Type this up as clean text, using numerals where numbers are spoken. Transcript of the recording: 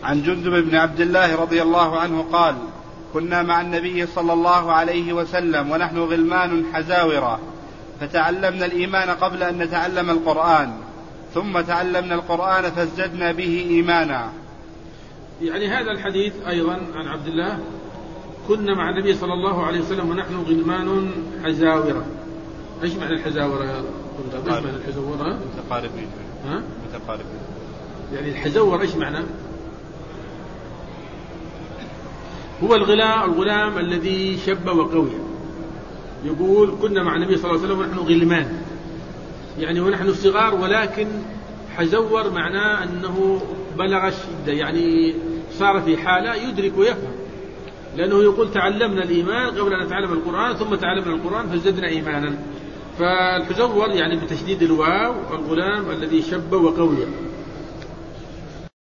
عن جندب بن عبد الله رضي الله عنه قال: كنا مع النبي صلى الله عليه وسلم ونحن غلمان حزاورة، فتعلمنا الإيمان قبل أن نتعلم القرآن، ثم تعلمنا القرآن فازددنا به إيمانا. يعني هذا الحديث أيضا عن عبد الله: كنا مع النبي صلى الله عليه وسلم ونحن غلمان حزاورة. إيش معنى الحزاورة يا طلاب؟ إيش معنى الحزاورة؟ متقاربين. يعني الحزور إيش معنى؟ هو الغلام الذي شب وقوي. يقول كنا مع النبي صلى الله عليه وسلم ونحن غلمان، يعني ونحن صغار، ولكن حزور معناه أنه بلغ الشدة، يعني صار في حالة يدرك ويفهم، لأنه يقول تعلمنا الإيمان قبل أن نتعلم القرآن، ثم تعلمنا القرآن فازددنا إيمانا. فالحزور يعني بتشديد الواو الغلام الذي شب وقوي.